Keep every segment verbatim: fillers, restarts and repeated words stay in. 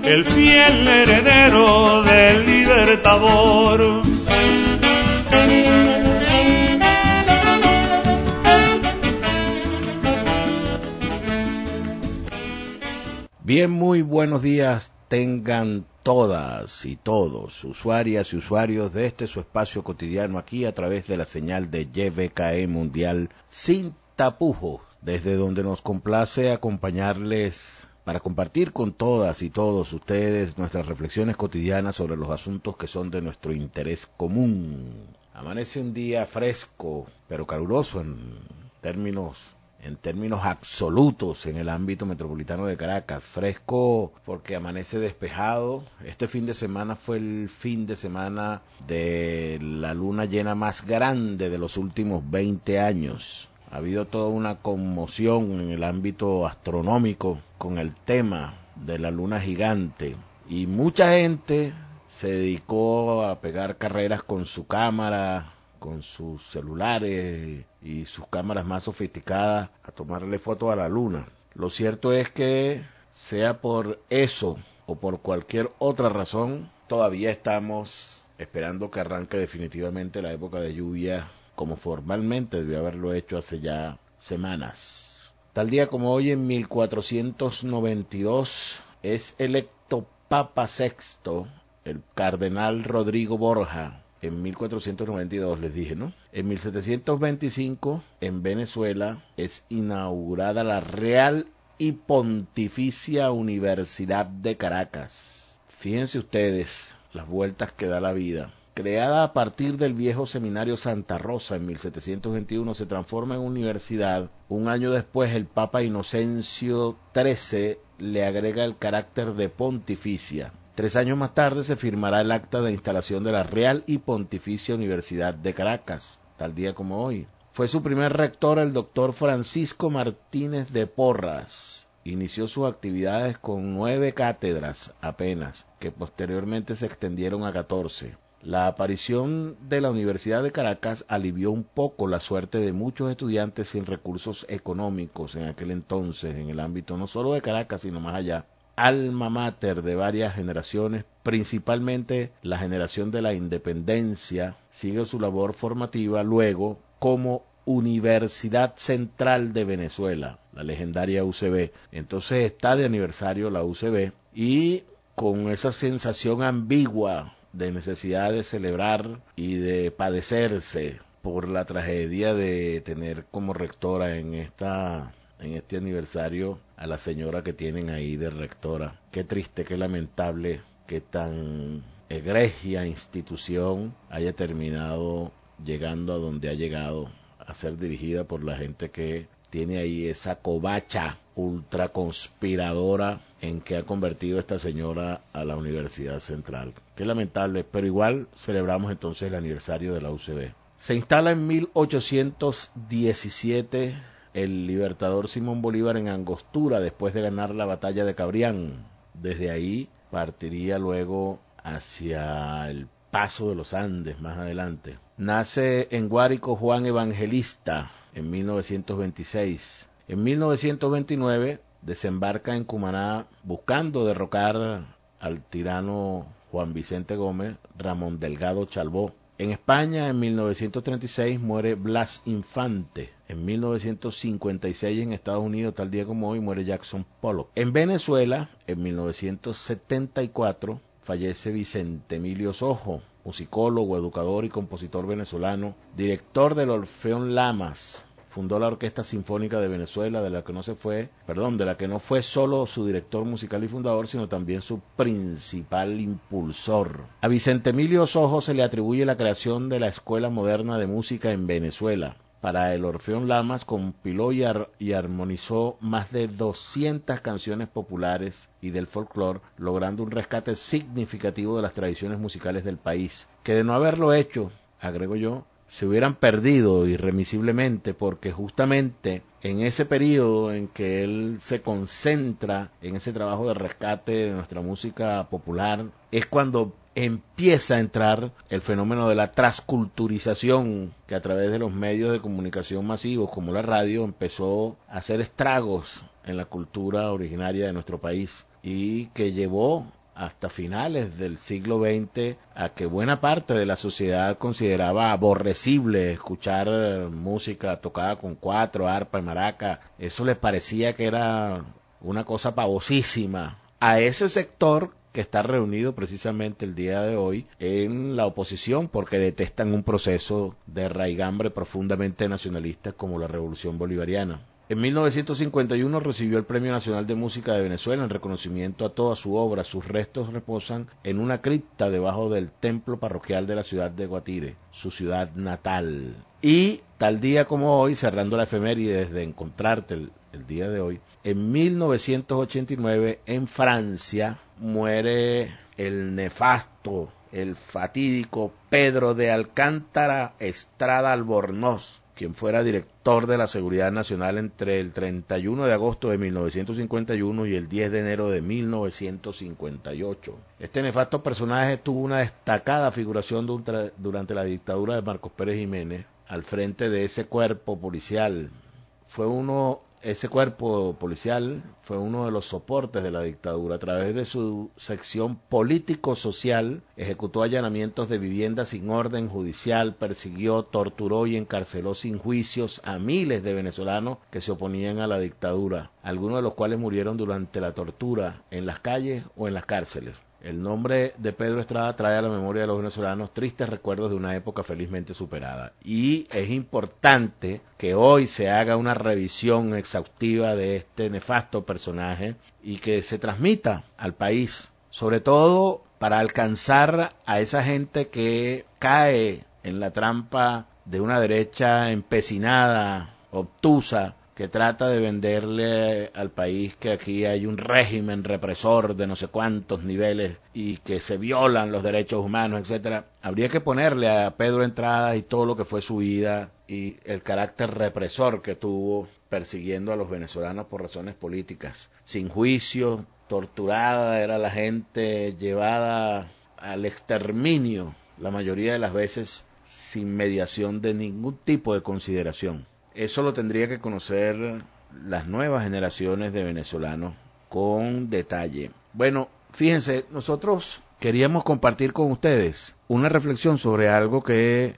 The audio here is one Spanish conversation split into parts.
el fiel heredero del Libertador. Bien, muy buenos días tengan todas y todos, usuarias y usuarios de este su espacio cotidiano aquí a través de la señal de Y V K E Mundial sin tapujos, desde donde nos complace acompañarles para compartir con todas y todos ustedes nuestras reflexiones cotidianas sobre los asuntos que son de nuestro interés común. Amanece un día fresco, pero caluroso en términos en términos absolutos en el ámbito metropolitano de Caracas. Fresco porque amanece despejado. Este fin de semana fue el fin de semana de la luna llena más grande de los últimos veinte años. Ha habido toda una conmoción en el ámbito astronómico con el tema de la luna gigante. Y mucha gente se dedicó a pegar carreras con su cámara, con sus celulares y sus cámaras más sofisticadas, a tomarle fotos a la luna. Lo cierto es que, sea por eso o por cualquier otra razón, todavía estamos esperando que arranque definitivamente la época de lluvia, como formalmente debió haberlo hecho hace ya semanas. Tal día como hoy, en mil cuatrocientos noventa y dos, es electo Papa Sexto, el cardenal Rodrigo Borja. En mil cuatrocientos noventa y dos les dije, ¿no? En mil setecientos veinticinco, en Venezuela, es inaugurada la Real y Pontificia Universidad de Caracas. Fíjense ustedes las vueltas que da la vida. Creada a partir del viejo seminario Santa Rosa en mil setecientos veintiuno, se transforma en universidad. Un año después, el Papa Inocencio trece le agrega el carácter de pontificia. Tres años más tarde se firmará el acta de instalación de la Real y Pontificia Universidad de Caracas, tal día como hoy. Fue su primer rector el doctor Francisco Martínez de Porras. Inició sus actividades con nueve cátedras apenas, que posteriormente se extendieron a catorce. La aparición de la Universidad de Caracas alivió un poco la suerte de muchos estudiantes sin recursos económicos en aquel entonces, en el ámbito no solo de Caracas, sino más allá. Alma mater de varias generaciones, principalmente la generación de la independencia, sigue su labor formativa luego como Universidad Central de Venezuela, la legendaria U C B. Entonces está de aniversario la U C B y con esa sensación ambigua de necesidad de celebrar y de padecerse por la tragedia de tener como rectora en esta en este aniversario a la señora que tienen ahí de rectora. Qué triste, qué lamentable que tan egregia institución haya terminado llegando a donde ha llegado, a ser dirigida por la gente que tiene ahí esa covacha ultra conspiradora en que ha convertido esta señora a la Universidad Central. Qué lamentable, pero igual celebramos entonces el aniversario de la U C B. Se instala en mil ochocientos diecisiete el libertador Simón Bolívar en Angostura después de ganar la batalla de Cabrián. Desde ahí partiría luego hacia el Paso de los Andes más adelante. Nace en Guárico Juan Evangelista en mil novecientos veintiséis. En mil novecientos veintinueve desembarca en Cumaná buscando derrocar al tirano Juan Vicente Gómez, Ramón Delgado Chalbó. En España, en mil novecientos treinta y seis, muere Blas Infante. En mil novecientos cincuenta y seis, en Estados Unidos, tal día como hoy, muere Jackson Pollock. En Venezuela, en mil novecientos setenta y cuatro, fallece Vicente Emilio Sojo, musicólogo, educador y compositor venezolano, director del Orfeón Lamas. Fundó la Orquesta Sinfónica de Venezuela, de la que no se fue, perdón, de la que no fue solo su director musical y fundador, sino también su principal impulsor. A Vicente Emilio Sojo se le atribuye la creación de la Escuela Moderna de Música en Venezuela. Para el Orfeón Lamas compiló y, ar y armonizó más de doscientas canciones populares y del folclore, logrando un rescate significativo de las tradiciones musicales del país, que de no haberlo hecho, agrego yo, se hubieran perdido irremisiblemente, porque justamente en ese periodo en que él se concentra en ese trabajo de rescate de nuestra música popular, es cuando empieza a entrar el fenómeno de la transculturización, que a través de los medios de comunicación masivos como la radio empezó a hacer estragos en la cultura originaria de nuestro país y que llevó hasta finales del siglo veinte a que buena parte de la sociedad consideraba aborrecible escuchar música tocada con cuatro, arpa y maraca. Eso les parecía que era una cosa pavosísima. A ese sector que está reunido precisamente el día de hoy en la oposición porque detestan un proceso de raigambre profundamente nacionalista como la Revolución Bolivariana. En mil novecientos cincuenta y uno recibió el Premio Nacional de Música de Venezuela en reconocimiento a toda su obra. Sus restos reposan en una cripta debajo del templo parroquial de la ciudad de Guatire, su ciudad natal. Y tal día como hoy, cerrando la efeméride de encontrarte el, el día de hoy, en mil novecientos ochenta y nueve en Francia muere el nefasto, el fatídico Pedro de Alcántara Estrada Albornoz, quien fuera director de la Seguridad Nacional entre el treinta y uno de agosto de mil novecientos cincuenta y uno y el diez de enero de mil novecientos cincuenta y ocho. Este nefasto personaje tuvo una destacada figuración durante la dictadura de Marcos Pérez Jiménez al frente de ese cuerpo policial. Fue uno Ese cuerpo policial fue uno de los soportes de la dictadura. A través de su sección político-social, ejecutó allanamientos de viviendas sin orden judicial, persiguió, torturó y encarceló sin juicios a miles de venezolanos que se oponían a la dictadura, algunos de los cuales murieron durante la tortura en las calles o en las cárceles. El nombre de Pedro Estrada trae a la memoria de los venezolanos tristes recuerdos de una época felizmente superada. Y es importante que hoy se haga una revisión exhaustiva de este nefasto personaje y que se transmita al país, sobre todo para alcanzar a esa gente que cae en la trampa de una derecha empecinada, obtusa, que trata de venderle al país que aquí hay un régimen represor de no sé cuántos niveles y que se violan los derechos humanos, etcétera. Habría que ponerle a Pedro Estrada y todo lo que fue su vida y el carácter represor que tuvo persiguiendo a los venezolanos por razones políticas. Sin juicio, torturada era la gente, llevada al exterminio, la mayoría de las veces sin mediación de ningún tipo de consideración. Eso lo tendría que conocer las nuevas generaciones de venezolanos con detalle. Bueno, fíjense, nosotros queríamos compartir con ustedes una reflexión sobre algo que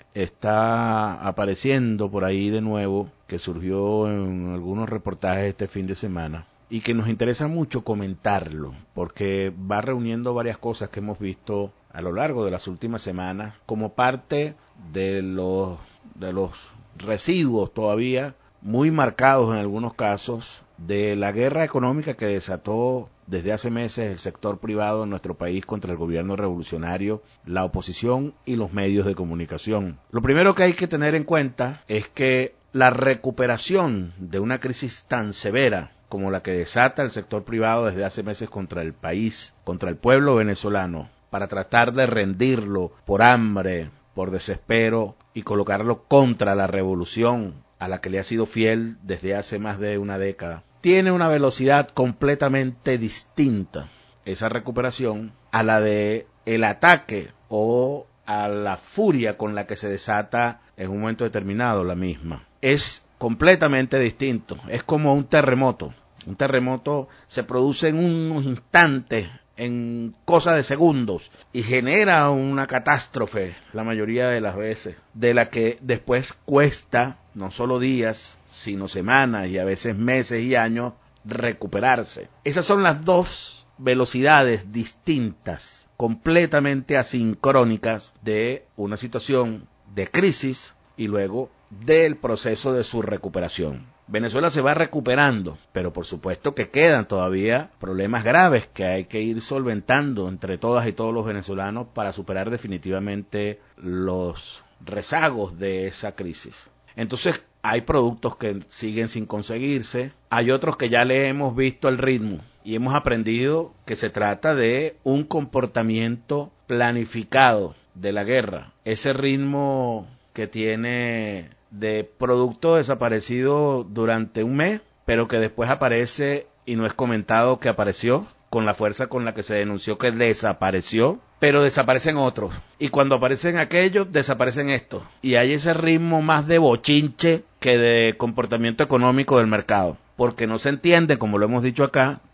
está apareciendo por ahí de nuevo, que surgió en algunos reportajes este fin de semana y que nos interesa mucho comentarlo, porque va reuniendo varias cosas que hemos visto a lo largo de las últimas semanas como parte de los de los residuos todavía muy marcados en algunos casos de la guerra económica que desató desde hace meses el sector privado en nuestro país contra el gobierno revolucionario, la oposición y los medios de comunicación. Lo primero que hay que tener en cuenta es que la recuperación de una crisis tan severa como la que desata el sector privado desde hace meses contra el país, contra el pueblo venezolano, para tratar de rendirlo por hambre, por desespero y colocarlo contra la revolución a la que le ha sido fiel desde hace más de una década. Tiene una velocidad completamente distinta esa recuperación a la de el ataque o a la furia con la que se desata en un momento determinado la misma. Es completamente distinto, es como un terremoto. Un terremoto se produce en un instante, en cosa de segundos, y genera una catástrofe la mayoría de las veces, de la que después cuesta no solo días, sino semanas y a veces meses y años recuperarse. Esas son las dos velocidades distintas, completamente asincrónicas de una situación de crisis y luego del proceso de su recuperación. Venezuela se va recuperando, pero por supuesto que quedan todavía problemas graves que hay que ir solventando entre todas y todos los venezolanos para superar definitivamente los rezagos de esa crisis. Entonces hay productos que siguen sin conseguirse, hay otros que ya le hemos visto el ritmo y hemos aprendido que se trata de un comportamiento planificado de la guerra. Ese ritmo que tiene de producto desaparecido durante un mes, pero que después aparece y no es comentado que apareció, con la fuerza con la que se denunció que desapareció, pero desaparecen otros. Y cuando aparecen aquellos, desaparecen estos. Y hay ese ritmo más de bochinche que de comportamiento económico del mercado. Porque no se entiende, como lo hemos dicho acá,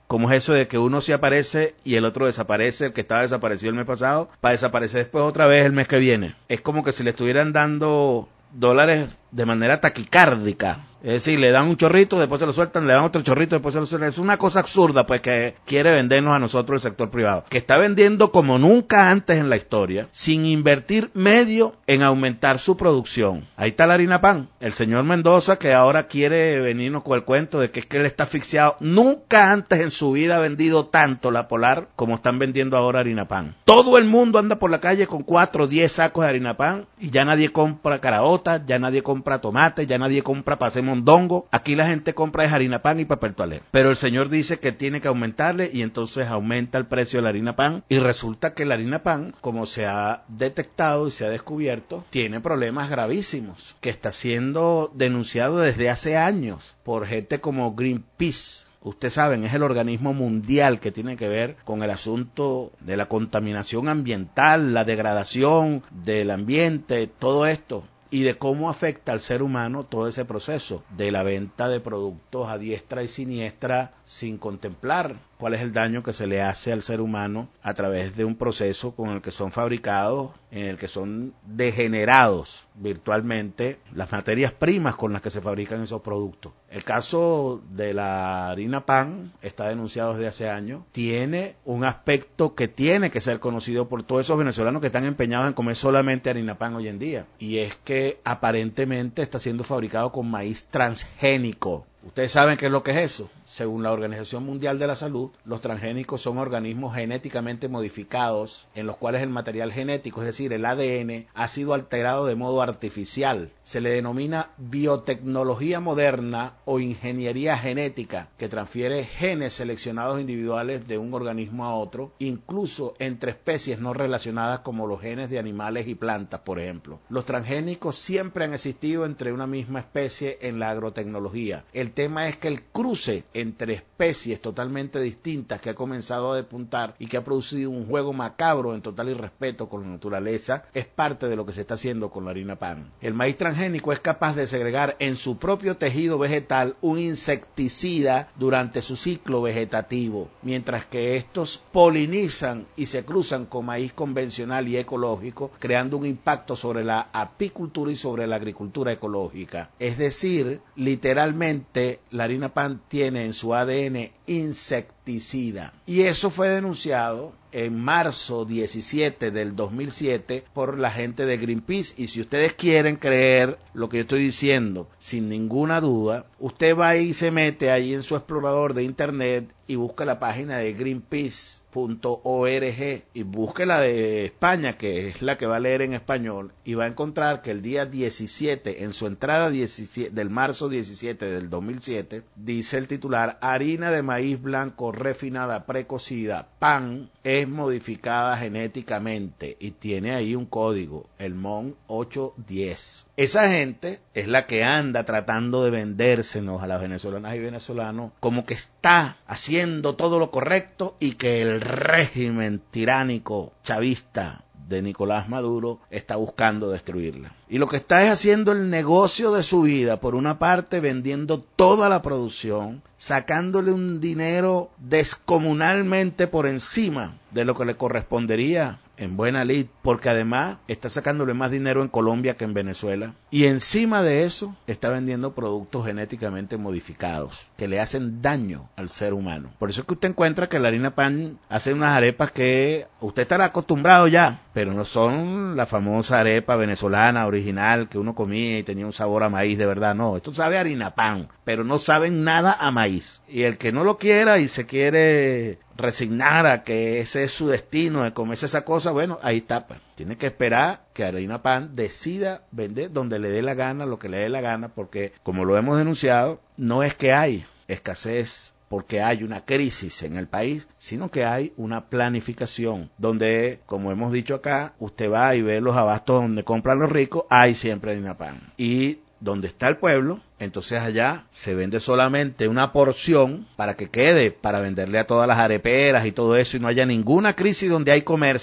¿Cómo es eso de que uno sí aparece y el otro desaparece, el que estaba desaparecido el mes pasado, para desaparecer después otra vez el mes que viene? Es como que si le estuvieran dando dólares de manera taquicárdica. Es decir, le dan un chorrito, después se lo sueltan, le dan otro chorrito, después se lo sueltan. Es una cosa absurda, pues, que quiere vendernos a nosotros el sector privado, que está vendiendo como nunca antes en la historia, sin invertir medio en aumentar su producción. Ahí está la harina pan. El señor Mendoza, que ahora quiere venirnos con el cuento de que es que él está asfixiado. Nunca antes en su vida ha vendido tanto la Polar como están vendiendo ahora harina pan. Todo el mundo anda por la calle con cuatro o diez sacos de harina pan y ya nadie compra caraotas, ya nadie compra tomate, ya nadie compra pasé mondongo. Aquí la gente compra es harina pan y papel toalé. Pero el señor dice que tiene que aumentarle y entonces aumenta el precio de la harina pan y resulta que la harina pan, como se ha detectado y se ha descubierto, tiene problemas gravísimos que está siendo denunciado desde hace años por gente como Greenpeace. Ustedes saben, es el organismo mundial que tiene que ver con el asunto de la contaminación ambiental, la degradación del ambiente, todo esto, y de cómo afecta al ser humano todo ese proceso de la venta de productos a diestra y siniestra sin contemplar cuál es el daño que se le hace al ser humano a través de un proceso con el que son fabricados, en el que son degenerados virtualmente las materias primas con las que se fabrican esos productos. El caso de la harina pan está denunciado desde hace años, tiene un aspecto que tiene que ser conocido por todos esos venezolanos que están empeñados en comer solamente harina pan hoy en día, y es que aparentemente está siendo fabricado con maíz transgénico. Ustedes saben qué es lo que es eso. Según la Organización Mundial de la Salud, los transgénicos son organismos genéticamente modificados en los cuales el material genético, es decir, el A D N, ha sido alterado de modo artificial. Se le denomina biotecnología moderna o ingeniería genética, que transfiere genes seleccionados individuales de un organismo a otro, incluso entre especies no relacionadas como los genes de animales y plantas, por ejemplo. Los transgénicos siempre han existido entre una misma especie en la agrotecnología. El tema es que el cruce entre especies totalmente distintas que ha comenzado a despuntar y que ha producido un juego macabro en total irrespeto con la naturaleza es parte de lo que se está haciendo con la harina pan. El maíz transgénico es capaz de segregar en su propio tejido vegetal un insecticida durante su ciclo vegetativo, mientras que estos polinizan y se cruzan con maíz convencional y ecológico, creando un impacto sobre la apicultura y sobre la agricultura ecológica. Es decir, literalmente la harina pan tiene en su A D N insecticida. Y eso fue denunciado en marzo diecisiete del dos mil siete por la gente de Greenpeace. Y si ustedes quieren creer lo que yo estoy diciendo, sin ninguna duda, usted va y se mete ahí en su explorador de internet y busca la página de greenpeace punto org y busque la de España, que es la que va a leer en español, y va a encontrar que el día diecisiete, en su entrada diecisiete, del marzo diecisiete del dos mil siete, dice el titular: harina de maíz blanco refinada precocida, pan, es modificada genéticamente, y tiene ahí un código, el M O N ocho diez. Esa gente es la que anda tratando de vendérsenos a las venezolanas y venezolanos como que está haciendo todo lo correcto y que el régimen tiránico chavista de Nicolás Maduro está buscando destruirla. Y lo que está es haciendo el negocio de su vida, por una parte vendiendo toda la producción, sacándole un dinero descomunalmente por encima de lo que le correspondería en buena lid, porque además está sacándole más dinero en Colombia que en Venezuela, y encima de eso está vendiendo productos genéticamente modificados que le hacen daño al ser humano. Por eso es que usted encuentra que la harina pan hace unas arepas que usted estará acostumbrado ya, pero no son la famosa arepa venezolana original que uno comía y tenía un sabor a maíz de verdad. No, esto sabe a harina pan, pero no saben nada a maíz. Y el que no lo quiera y se quiere resignar a que ese es su destino de comerse esa cosa, bueno, ahí está, pues. Tiene que esperar que harina pan decida vender donde le dé la gana, lo que le dé la gana, porque como lo hemos denunciado, no es que hay escasez porque hay una crisis en el país, sino que hay una planificación donde, como hemos dicho acá, usted va y ve los abastos donde compran los ricos, hay siempre harina pan. Y donde está el pueblo, entonces allá se vende solamente una porción para que quede, para venderle a todas las areperas y todo eso, y no haya ninguna crisis donde hay comercio,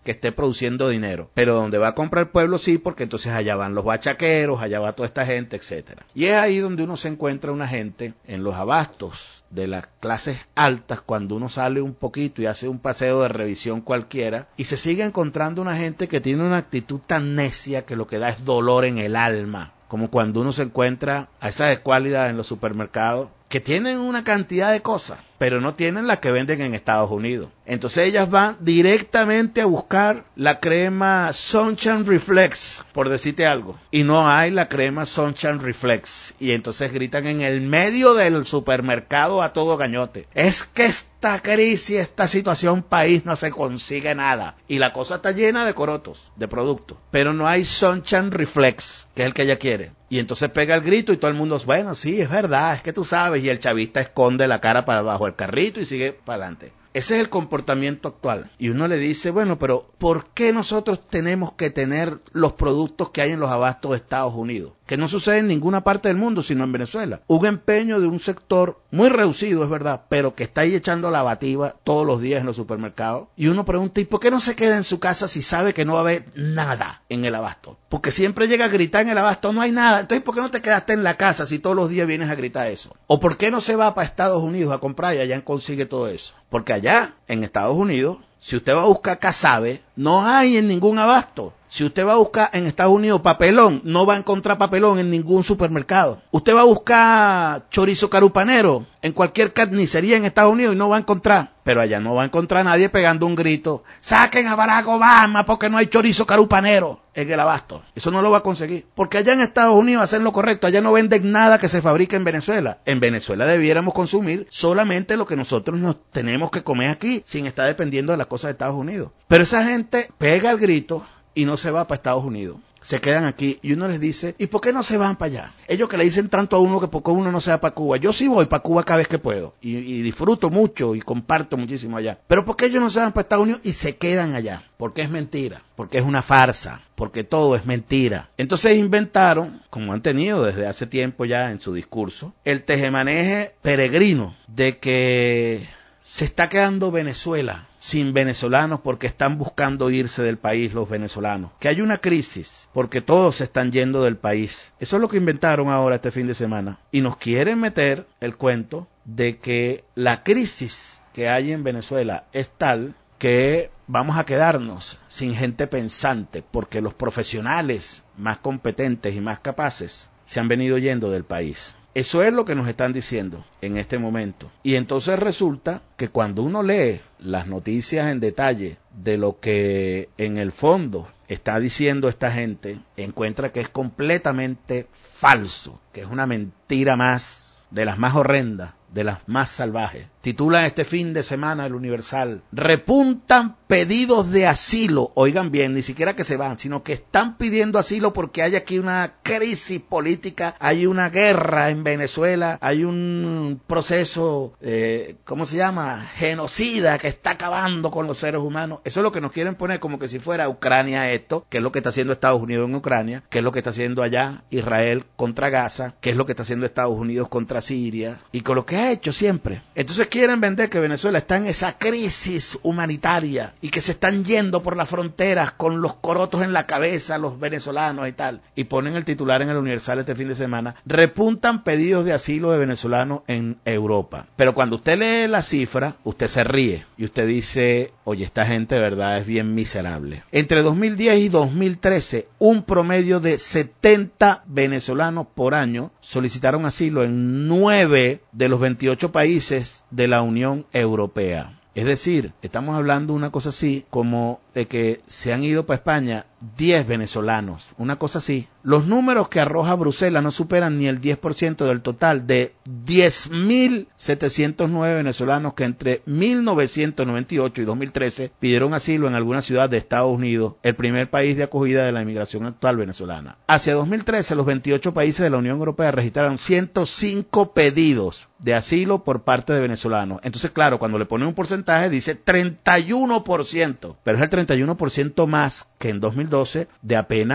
que esté produciendo dinero. Pero donde va a comprar el pueblo sí, porque entonces allá van los bachaqueros, allá va toda esta gente, etcétera. Y es ahí donde uno se encuentra una gente en los abastos de las clases altas, cuando uno sale un poquito y hace un paseo de revisión cualquiera, y se sigue encontrando una gente que tiene una actitud tan necia que lo que da es dolor en el alma, como cuando uno se encuentra a esas escuálidas en los supermercados, que tienen una cantidad de cosas, pero no tienen las que venden en Estados Unidos. Entonces ellas van directamente a buscar la crema Sunshine Reflex, por decirte algo, y no hay la crema Sunshine Reflex, y entonces gritan en el medio del supermercado a todo gañote: es que esta crisis, esta situación país no se consigue nada, y la cosa está llena de corotos, de productos, pero no hay Sunshine Reflex, que es el que ella quiere. Y entonces pega el grito y todo el mundo, bueno, sí, es verdad, es que tú sabes, y el chavista esconde la cara para abajo del carrito y sigue para adelante. Ese es el comportamiento actual. Y uno le dice, bueno, pero ¿por qué nosotros tenemos que tener los productos que hay en los abastos de Estados Unidos? Que no sucede en ninguna parte del mundo, sino en Venezuela. Un empeño de un sector muy reducido, es verdad, pero que está ahí echando la bativa todos los días en los supermercados. Y uno pregunta, ¿y por qué no se queda en su casa si sabe que no va a haber nada en el abasto? Porque siempre llega a gritar en el abasto, no hay nada. Entonces, ¿por qué no te quedaste en la casa si todos los días vienes a gritar eso? ¿O por qué no se va para Estados Unidos a comprar y allá consigue todo eso? Porque allá, en Estados Unidos, si usted va a buscar casabe, no hay en ningún abasto. Si usted va a buscar en Estados Unidos papelón, no va a encontrar papelón en ningún supermercado. Usted va a buscar chorizo carupanero en cualquier carnicería en Estados Unidos y no va a encontrar. Pero allá no va a encontrar a nadie pegando un grito: saquen a Barack Obama porque no hay chorizo carupanero en el abasto. Eso no lo va a conseguir. Porque allá en Estados Unidos hacen lo correcto. Allá no venden nada que se fabrique en Venezuela. En Venezuela debiéramos consumir solamente lo que nosotros nos tenemos que comer aquí, sin estar dependiendo de las cosas de Estados Unidos. Pero esa gente pega el grito y no se va para Estados Unidos. Se quedan aquí y uno les dice, ¿y por qué no se van para allá? Ellos que le dicen tanto a uno que porque uno no se va para Cuba. Yo sí voy para Cuba cada vez que puedo y, y disfruto mucho y comparto muchísimo allá. Pero ¿por qué ellos no se van para Estados Unidos y se quedan allá? Porque es mentira, porque es una farsa, porque todo es mentira. Entonces inventaron, como han tenido desde hace tiempo ya en su discurso, el tejemaneje peregrino de que se está quedando Venezuela sin venezolanos porque están buscando irse del país los venezolanos. Que hay una crisis porque todos se están yendo del país. Eso es lo que inventaron ahora este fin de semana. Y nos quieren meter el cuento de que la crisis que hay en Venezuela es tal que vamos a quedarnos sin gente pensante porque los profesionales más competentes y más capaces se han venido yendo del país. Eso es lo que nos están diciendo en este momento. Y entonces resulta que cuando uno lee las noticias en detalle de lo que en el fondo está diciendo esta gente, encuentra que es completamente falso, que es una mentira más, de las más horrendas, de las más salvajes. Titula este fin de semana el Universal: repuntan pedidos de asilo. Oigan bien, ni siquiera que se van, sino que están pidiendo asilo porque hay aquí una crisis política, hay una guerra en Venezuela, hay un proceso, eh, ¿cómo se llama?, genocida que está acabando con los seres humanos. Eso es lo que nos quieren poner como que si fuera Ucrania esto, que es lo que está haciendo Estados Unidos en Ucrania, que es lo que está haciendo allá Israel contra Gaza, que es lo que está haciendo Estados Unidos contra Siria, y con lo que ha hecho siempre. Entonces quieren vender que Venezuela está en esa crisis humanitaria y que se están yendo por las fronteras con los corotos en la cabeza los venezolanos y tal. Y ponen el titular en el Universal este fin de semana: repuntan pedidos de asilo de venezolanos en Europa. Pero cuando usted lee la cifra, usted se ríe y usted dice, oye, esta gente de verdad es bien miserable. Entre dos mil diez y dos mil trece, un promedio de setenta venezolanos por año solicitaron asilo en nueve de los veintiocho países de la Unión Europea. Es decir, estamos hablando una cosa así como de que se han ido para España diez venezolanos, una cosa así. Los números que arroja Bruselas no superan ni el diez por ciento del total de diez mil setecientos nueve venezolanos que entre mil novecientos noventa y ocho y dos mil trece pidieron asilo en alguna ciudad de Estados Unidos, el primer país de acogida de la inmigración actual venezolana. Hacia dos mil trece, los veintiocho países de la Unión Europea registraron ciento cinco pedidos de asilo por parte de venezolanos. Entonces, claro, cuando le ponen un porcentaje dice treinta y uno por ciento, pero es el treinta y uno por ciento más que en dos mil doce de apenas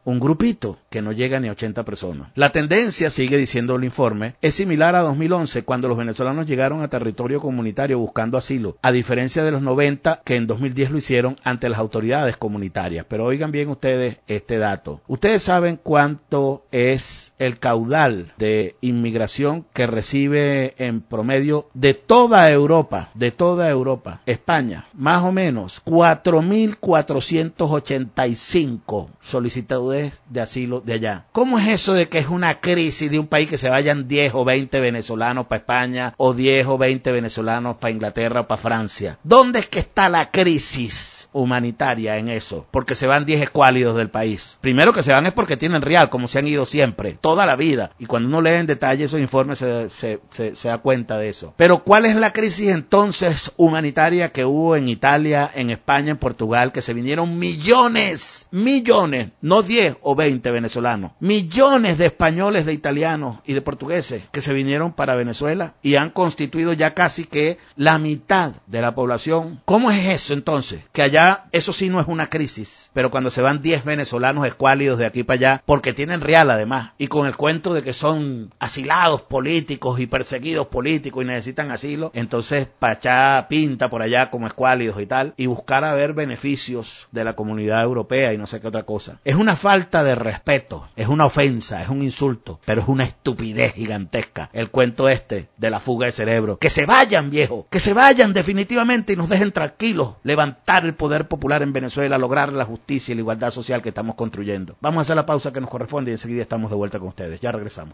un grupito que no llega ni a ochenta personas. La tendencia, sigue diciendo el informe, es similar a dos mil once, cuando los venezolanos llegaron a territorio comunitario buscando asilo, a diferencia de los noventa que en dos mil diez lo hicieron ante las autoridades comunitarias. Pero oigan bien ustedes este dato. Ustedes saben cuánto es el caudal de inmigración que recibe en promedio de toda Europa, de toda Europa, España, más o menos cuatro mil cuatrocientos ochenta y cinco solicitudes de asilo de allá. ¿Cómo es eso de que es una crisis de un país que se vayan diez o veinte venezolanos para España o diez o veinte venezolanos para Inglaterra o para Francia? ¿Dónde es que está la crisis humanitaria en eso? Porque se van diez escuálidos del país. Primero que se van es porque tienen real, como se han ido siempre, toda la vida. Y cuando uno lee en detalle esos informes se, se, se, se da cuenta de eso. Pero ¿cuál es la crisis entonces humanitaria que hubo en Italia, en España, en Portugal, que se vinieron millones, millones, no diez o veinte venezolanos, millones de españoles, de italianos y de portugueses que se vinieron para Venezuela y han constituido ya casi que la mitad de la población? ¿Cómo es eso entonces? Que allá eso sí no es una crisis, pero cuando se van diez venezolanos escuálidos de aquí para allá, porque tienen real además, y con el cuento de que son asilados políticos y perseguidos políticos y necesitan asilo, entonces para allá pinta por allá como escuálidos y tal, y buscar a ver beneficios de la comunidad europea y no sé qué otra cosa. Es una falta de respeto, es una ofensa, es un insulto, pero es una estupidez gigantesca el cuento este de la fuga de cerebro. Que se vayan, viejo, que se vayan definitivamente y nos dejen tranquilos levantar el poder popular en Venezuela, lograr la justicia y la igualdad social que estamos construyendo. Vamos a hacer la pausa que nos corresponde y enseguida estamos de vuelta con ustedes. Ya regresamos.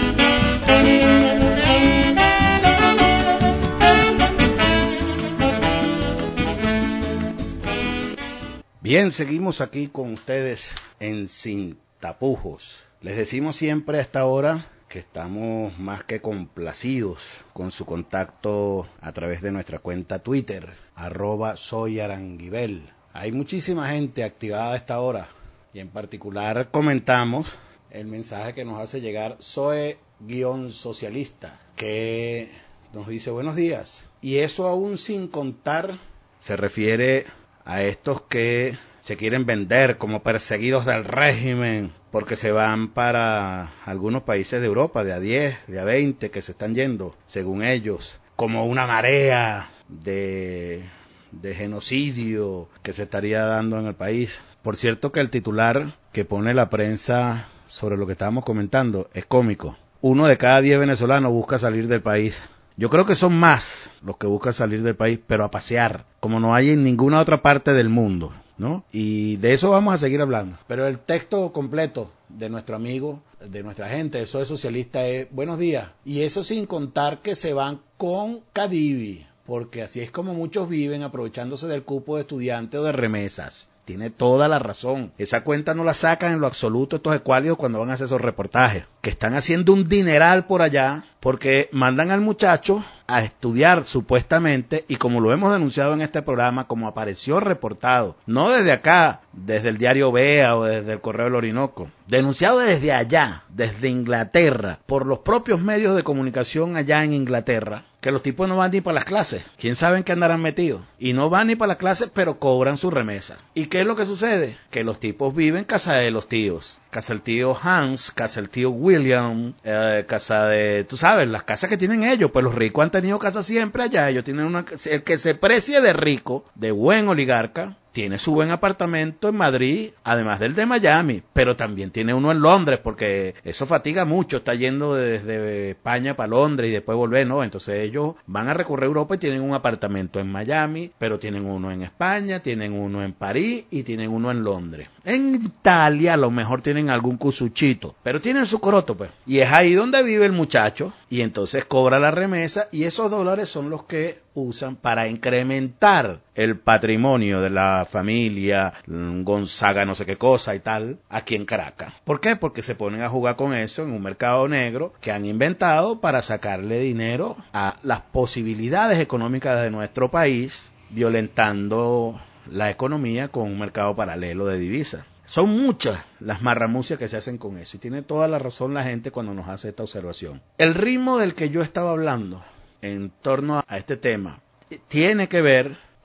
Bien, seguimos aquí con ustedes en Sin Tapujos. Les decimos siempre a esta hora que estamos más que complacidos con su contacto a través de nuestra cuenta Twitter, arroba soyaranguibel. Hay muchísima gente activada a esta hora y en particular comentamos el mensaje que nos hace llegar Zoe-Socialista, que nos dice buenos días. Y eso aún sin contar, se refiere a estos que se quieren vender como perseguidos del régimen porque se van para algunos países de Europa, de a diez, de a veinte, que se están yendo, según ellos, como una marea de, de genocidio que se estaría dando en el país. Por cierto que el titular que pone la prensa sobre lo que estábamos comentando es cómico. Uno de cada diez venezolanos busca salir del país. Yo creo que son más los que buscan salir del país, pero a pasear, como no hay en ninguna otra parte del mundo, ¿no? Y de eso vamos a seguir hablando. Pero el texto completo de nuestro amigo, de nuestra gente, eso es socialista, es buenos días. Y eso sin contar que se van con Cadivi, porque así es como muchos viven, aprovechándose del cupo de estudiante o de remesas. Tiene toda la razón. Esa cuenta no la sacan en lo absoluto estos escuálidos cuando van a hacer esos reportajes. Que están haciendo un dineral por allá porque mandan al muchacho a estudiar supuestamente, y como lo hemos denunciado en este programa, como apareció reportado, no desde acá, desde el diario Vea o desde el Correo del Orinoco, denunciado desde allá, desde Inglaterra, por los propios medios de comunicación allá en Inglaterra, que los tipos no van ni para las clases. ¿Quién sabe en qué andarán metidos? Y no van ni para las clases, pero cobran su remesa. ¿Y qué es lo que sucede? Que los tipos viven en casa de los tíos. Casa del tío Hans, casa del tío William, eh, casa de, tú sabes, las casas que tienen ellos. Pues los ricos han tenido casa siempre allá. Ellos tienen una, el que se precie de rico, de buen oligarca, tiene su buen apartamento en Madrid, además del de Miami, pero también tiene uno en Londres, porque eso fatiga mucho, está yendo desde España para Londres y después volver, ¿no? Entonces ellos van a recorrer Europa y tienen un apartamento en Miami, pero tienen uno en España, tienen uno en París y tienen uno en Londres. En Italia a lo mejor tienen algún cusuchito, pero tienen su coroto, pues. Y es ahí donde vive el muchacho, y entonces cobra la remesa, y esos dólares son los que usan para incrementar el patrimonio de la familia Gonzaga no sé qué cosa y tal aquí en Caracas. ¿Por qué? Porque se ponen a jugar con eso en un mercado negro que han inventado para sacarle dinero a las posibilidades económicas de nuestro país, violentando la economía con un mercado paralelo de divisas. Son muchas las marramucias que se hacen con eso, y tiene toda la razón la gente cuando nos hace esta observación. El ritmo del que yo estaba hablando en torno a este tema tiene que ver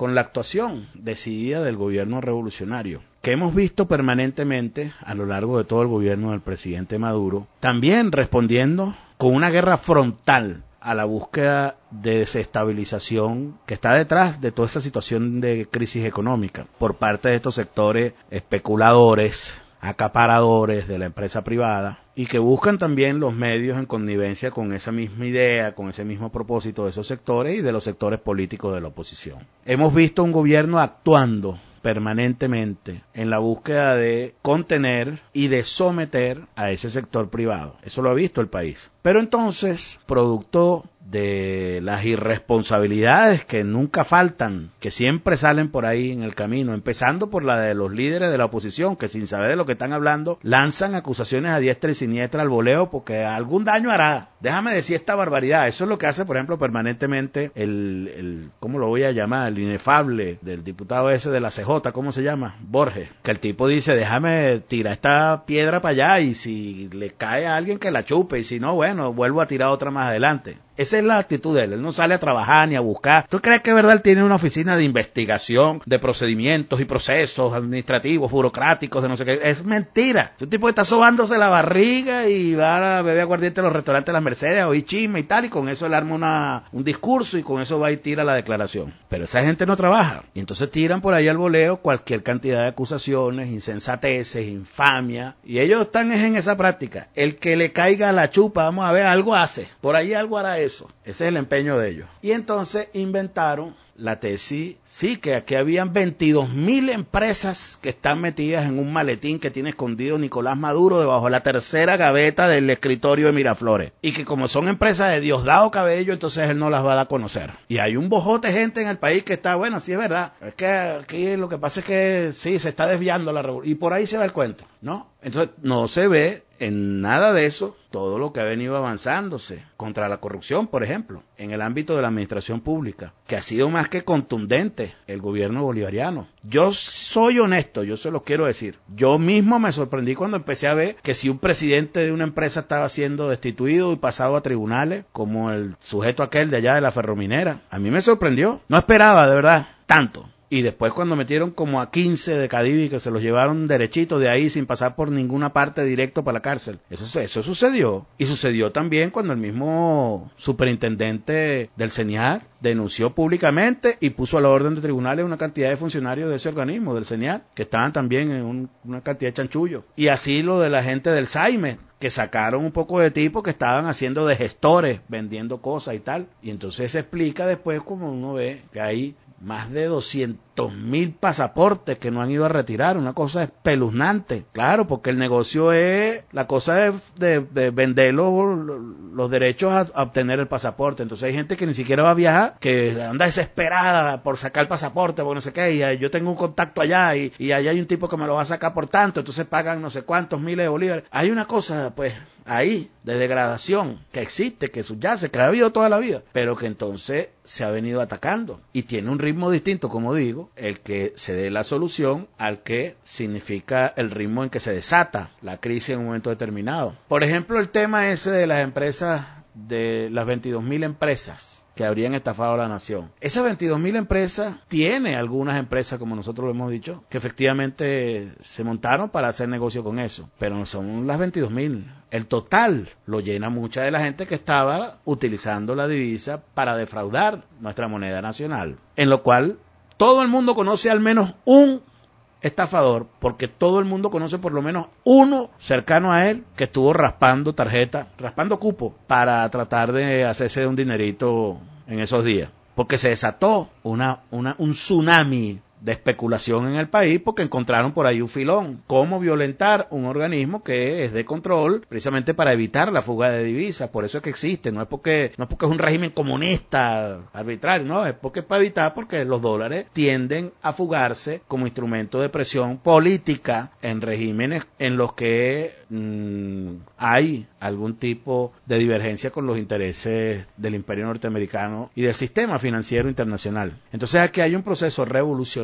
con la actuación decidida del gobierno revolucionario, que hemos visto permanentemente a lo largo de todo el gobierno del presidente Maduro, también respondiendo con una guerra frontal a la búsqueda de desestabilización que está detrás de toda esta situación de crisis económica por parte de estos sectores especuladores, acaparadores de la empresa privada, y que buscan también los medios en connivencia con esa misma idea, con ese mismo propósito de esos sectores y de los sectores políticos de la oposición. Hemos visto un gobierno actuando permanentemente en la búsqueda de contener y de someter a ese sector privado. Eso lo ha visto el país. Pero entonces, producto de las irresponsabilidades que nunca faltan, que siempre salen por ahí en el camino, empezando por la de los líderes de la oposición, que sin saber de lo que están hablando, lanzan acusaciones a diestra y siniestra al voleo porque algún daño hará. Déjame decir esta barbaridad. Eso es lo que hace, por ejemplo, permanentemente el, el ¿cómo lo voy a llamar? El inefable del diputado ese de la C J, ¿cómo se llama? Borges. Que el tipo dice, déjame tirar esta piedra para allá y si le cae a alguien que la chupe y si no, bueno, vuelvo a tirar otra más adelante. Esa es la actitud de él. Él no sale a trabajar ni a buscar. ¿Tú crees que es verdad él tiene una oficina de investigación, de procedimientos y procesos administrativos, burocráticos, de no sé qué? Es mentira. Es un tipo que está sobándose la barriga y va a beber aguardiente en los restaurantes de las Mercedes, oír chisme y tal, y con eso él arma una, un discurso y con eso va y tira la declaración. Pero esa gente no trabaja. Y entonces tiran por ahí al voleo cualquier cantidad de acusaciones, insensateces, infamia. Y ellos están en esa práctica. El que le caiga la chupa, vamos a ver, algo hace. Por ahí algo hará eso. Ese es el empeño de ellos. Y entonces inventaron la tesis, sí, que aquí habían veintidós mil empresas que están metidas en un maletín que tiene escondido Nicolás Maduro debajo de la tercera gaveta del escritorio de Miraflores. Y que como son empresas de Diosdado Cabello, entonces él no las va a dar a conocer. Y hay un bojote de gente en el país que está, bueno, sí es verdad. Es que aquí lo que pasa es que sí, se está desviando la revolución. Y por ahí se va el cuento, ¿no? Entonces no se ve en nada de eso todo lo que ha venido avanzándose contra la corrupción, por ejemplo, en el ámbito de la administración pública, que ha sido más que contundente el gobierno bolivariano. Yo soy honesto, yo se lo quiero decir. Yo mismo me sorprendí cuando empecé a ver que si un presidente de una empresa estaba siendo destituido y pasado a tribunales, como el sujeto aquel de allá de la ferrominera, a mí me sorprendió. No esperaba, de verdad, tanto. Y después cuando metieron como a quince de Cadivi que se los llevaron derechito de ahí sin pasar por ninguna parte directo para la cárcel. Eso, eso sucedió. Y sucedió también cuando el mismo superintendente del CENIAT denunció públicamente y puso a la orden de tribunales una cantidad de funcionarios de ese organismo, del CENIAT, que estaban también en un, una cantidad de chanchullos. Y así lo de la gente del SAIME, que sacaron un poco de tipos que estaban haciendo de gestores, vendiendo cosas y tal. Y entonces se explica después como uno ve que hay más de doscientos mil pasaportes que no han ido a retirar, una cosa espeluznante, claro, porque el negocio es la cosa de, de, de vender los, los derechos a, a obtener el pasaporte. Entonces hay gente que ni siquiera va a viajar, que anda desesperada por sacar el pasaporte, porque no sé qué, y yo tengo un contacto allá y, y allá hay un tipo que me lo va a sacar por tanto, entonces pagan no sé cuántos miles de bolívares. Hay una cosa, pues, ahí, de degradación, que existe, que subyace, que ha habido toda la vida, pero que entonces se ha venido atacando, y tiene un ritmo distinto, como digo, el que se dé la solución al que significa el ritmo en que se desata la crisis en un momento determinado. Por ejemplo, el tema ese de las empresas, de las veintidós mil empresas que habrían estafado a la nación. Esas veintidós mil empresas, tiene algunas empresas, como nosotros lo hemos dicho, que efectivamente se montaron para hacer negocio con eso, pero no son las veintidós mil. El total lo llena mucha de la gente que estaba utilizando la divisa para defraudar nuestra moneda nacional, en lo cual todo el mundo conoce al menos un estafador, porque todo el mundo conoce por lo menos uno cercano a él que estuvo raspando tarjeta, raspando cupo para tratar de hacerse de un dinerito en esos días, porque se desató una, una, un tsunami de especulación en el país, porque encontraron por ahí un filón, cómo violentar un organismo que es de control, precisamente para evitar la fuga de divisas. Por eso es que existe, no es porque no es porque es un régimen comunista arbitrario, no, es porque es para evitar, porque los dólares tienden a fugarse como instrumento de presión política en regímenes en los que mmm, hay algún tipo de divergencia con los intereses del imperio norteamericano y del sistema financiero internacional. Entonces aquí hay un proceso revolucionario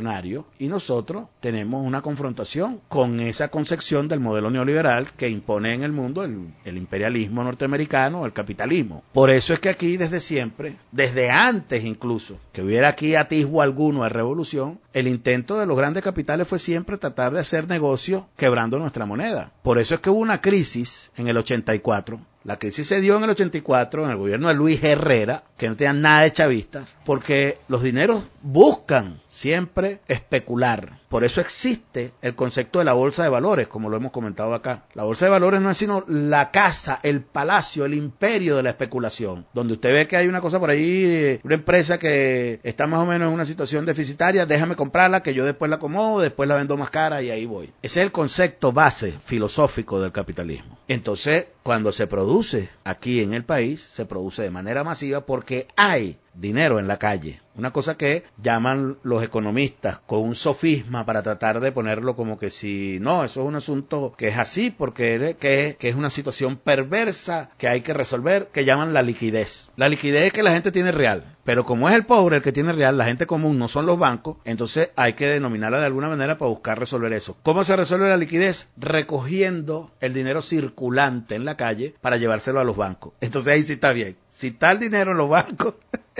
revolucionario y nosotros tenemos una confrontación con esa concepción del modelo neoliberal que impone en el mundo el, el imperialismo norteamericano, el capitalismo. Por eso es que aquí desde siempre, desde antes incluso, que hubiera aquí atisbo alguno de revolución, el intento de los grandes capitales fue siempre tratar de hacer negocio quebrando nuestra moneda. Por eso es que hubo una crisis en el ochenta y cuatro. La crisis se dio en el ochenta y cuatro en el gobierno de Luis Herrera, que no tenía nada de chavista, porque los dineros buscan siempre especular. Por eso existe el concepto de la bolsa de valores, como lo hemos comentado acá. La bolsa de valores no es sino la casa, el palacio, el imperio de la especulación, donde usted ve que hay una cosa por ahí, una empresa que está más o menos en una situación deficitaria, déjame comprarla, que yo después la acomodo, después la vendo más cara y ahí voy. Ese es el concepto base filosófico del capitalismo. Entonces, cuando se produce aquí en el país, se produce de manera masiva porque hay dinero en la calle. Una cosa que llaman los economistas con un sofisma para tratar de ponerlo como que si no, eso es un asunto que es así porque que, que es una situación perversa que hay que resolver, que llaman la liquidez. La liquidez es que la gente tiene real, pero como es el pobre el que tiene real, la gente común no son los bancos, entonces hay que denominarla de alguna manera para buscar resolver eso. ¿Cómo se resuelve la liquidez? Recogiendo el dinero circulante en la calle para llevárselo a los bancos. Entonces ahí sí está bien. Si está el dinero en los bancos,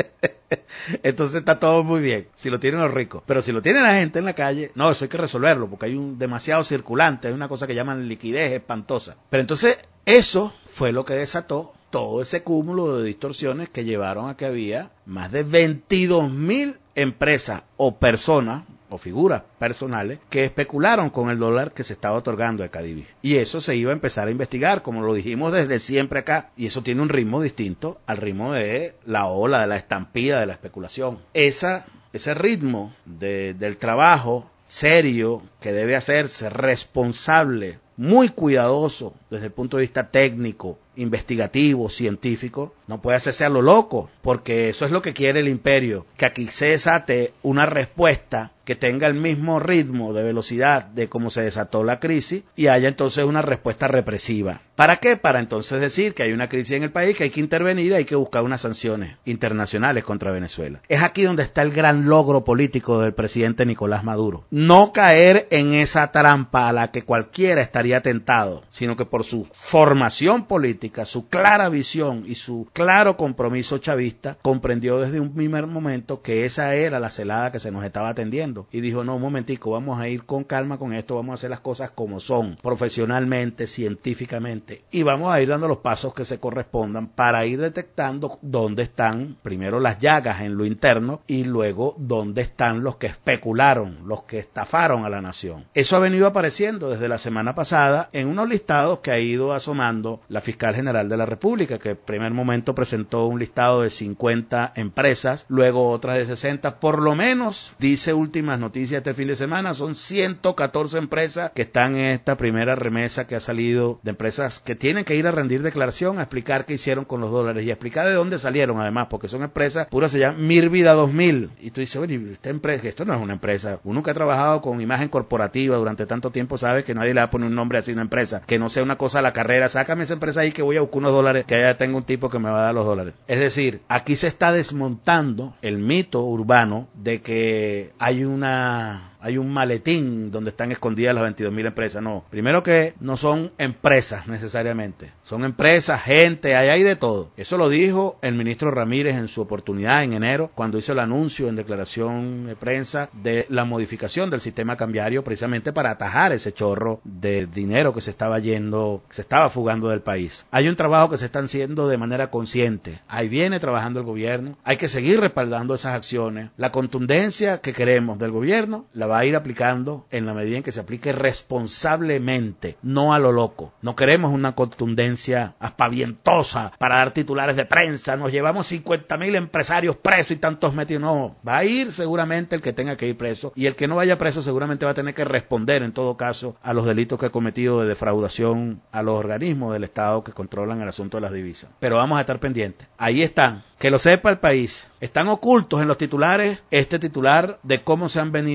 entonces está todo muy bien, si lo tienen los ricos. Pero si lo tiene la gente en la calle, no, eso hay que resolverlo, porque hay un demasiado circulante, hay una cosa que llaman liquidez espantosa. Pero entonces, eso fue lo que desató todo ese cúmulo de distorsiones que llevaron a que había más de veintidós mil empresas o personas, o figuras personales, que especularon con el dólar que se estaba otorgando a Cadivi. Y eso se iba a empezar a investigar, como lo dijimos desde siempre acá, y eso tiene un ritmo distinto al ritmo de la ola, de la estampida, de la especulación. Esa, ese ritmo de, del trabajo serio que debe hacerse, responsable, muy cuidadoso desde el punto de vista técnico, investigativo, científico, no puede hacerse a lo loco, porque eso es lo que quiere el imperio, que aquí se desate una respuesta que tenga el mismo ritmo de velocidad de cómo se desató la crisis y haya entonces una respuesta represiva. ¿Para qué? Para entonces decir que hay una crisis en el país, que hay que intervenir, hay que buscar unas sanciones internacionales contra Venezuela. Es aquí donde está el gran logro político del presidente Nicolás Maduro. No caer en esa trampa a la que cualquiera estaría tentado, sino que por su formación política, su clara visión y su claro compromiso chavista, comprendió desde un primer momento que esa era la celada que se nos estaba atendiendo. Y dijo, no, un momentico, vamos a ir con calma con esto, vamos a hacer las cosas como son, profesionalmente, científicamente, y vamos a ir dando los pasos que se correspondan para ir detectando dónde están primero las llagas en lo interno y luego dónde están los que especularon, los que estafaron a la nación. Eso ha venido apareciendo desde la semana pasada en unos listados que ha ido asomando la fiscal general de la República, que en primer momento presentó un listado de cincuenta empresas, luego otras de sesenta, por lo menos, dice últimas noticias este fin de semana, son ciento catorce empresas que están en esta primera remesa que ha salido de empresas que tienen que ir a rendir declaración, a explicar qué hicieron con los dólares y a explicar de dónde salieron además, porque son empresas puras, se llaman Mirvida dos mil, y tú dices, oye, esta empresa, esto no es una empresa, uno que ha trabajado con imagen corporativa durante tanto tiempo sabe que nadie le va a poner un nombre así a una empresa, que no sea una cosa a la carrera, sácame esa empresa ahí que voy a buscar unos dólares, que allá tengo un tipo que me va a dar los dólares. Es decir, aquí se está desmontando el mito urbano de que hay una... hay un maletín donde están escondidas las veintidós mil empresas. No, primero que no son empresas necesariamente, son empresas, gente, hay, hay de todo. Eso lo dijo el ministro Ramírez en su oportunidad en enero, cuando hizo el anuncio en declaración de prensa de la modificación del sistema cambiario, precisamente para atajar ese chorro de dinero que se estaba yendo, que se estaba fugando del país. Hay un trabajo que se está haciendo de manera consciente, ahí viene trabajando el gobierno, hay que seguir respaldando esas acciones. La contundencia que queremos del gobierno la va a ir aplicando en la medida en que se aplique responsablemente, no a lo loco. No queremos una contundencia aspavientosa para dar titulares de prensa, nos llevamos cincuenta mil empresarios presos y tantos metidos. No, va a ir seguramente el que tenga que ir preso, y el que no vaya preso seguramente va a tener que responder en todo caso a los delitos que ha cometido de defraudación a los organismos del Estado que controlan el asunto de las divisas. Pero vamos a estar pendientes. Ahí están, que lo sepa el país. Están ocultos en los titulares este titular de cómo se han venido dando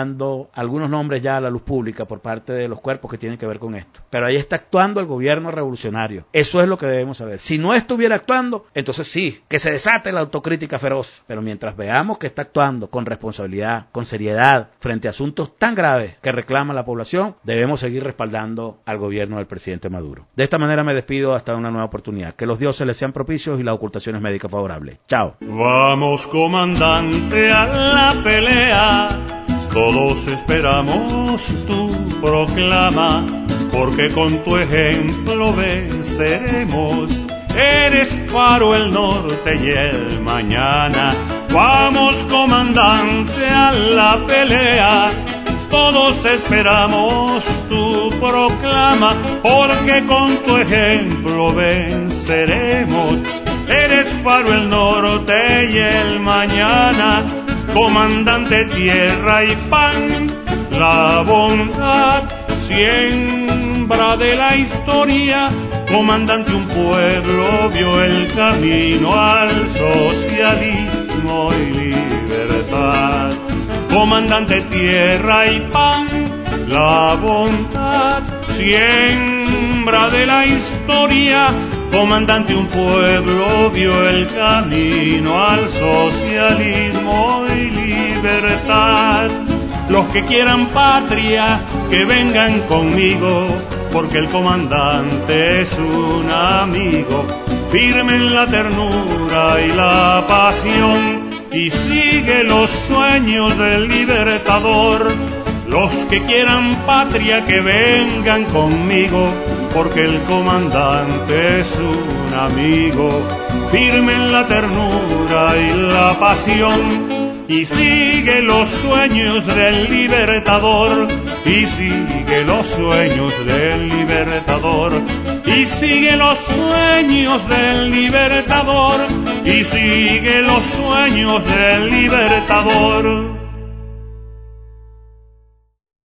sacando algunos nombres ya a la luz pública por parte de los cuerpos que tienen que ver con esto. Pero ahí está actuando el gobierno revolucionario. Eso es lo que debemos saber. Si no estuviera actuando, entonces sí, que se desate la autocrítica feroz. Pero mientras veamos que está actuando con responsabilidad, con seriedad, frente a asuntos tan graves que reclama la población, debemos seguir respaldando al gobierno del presidente Maduro. De esta manera me despido hasta una nueva oportunidad. Que los dioses les sean propicios y las ocultaciones médicas favorables. Chao. Vamos, comandante, a la pelea. Todos esperamos tu proclama, porque con tu ejemplo venceremos. Eres faro el norte y el mañana. Vamos, comandante, a la pelea. Todos esperamos tu proclama, porque con tu ejemplo venceremos. Eres faro el norte y el mañana, comandante tierra y pan, la bondad, siembra de la historia, comandante un pueblo vio el camino al socialismo y libertad. Comandante tierra y pan, la bondad, siembra de la historia, comandante un pueblo vio el camino al socialismo y libertad. Los que quieran patria, que vengan conmigo, porque el comandante es un amigo. Firme en la ternura y la pasión, y sigue los sueños del libertador. Los que quieran patria, que vengan conmigo, porque el comandante es un amigo. Firme en la ternura y la pasión, y sigue los sueños del libertador, y sigue los sueños del libertador, y sigue los sueños del libertador, y sigue los sueños del libertador.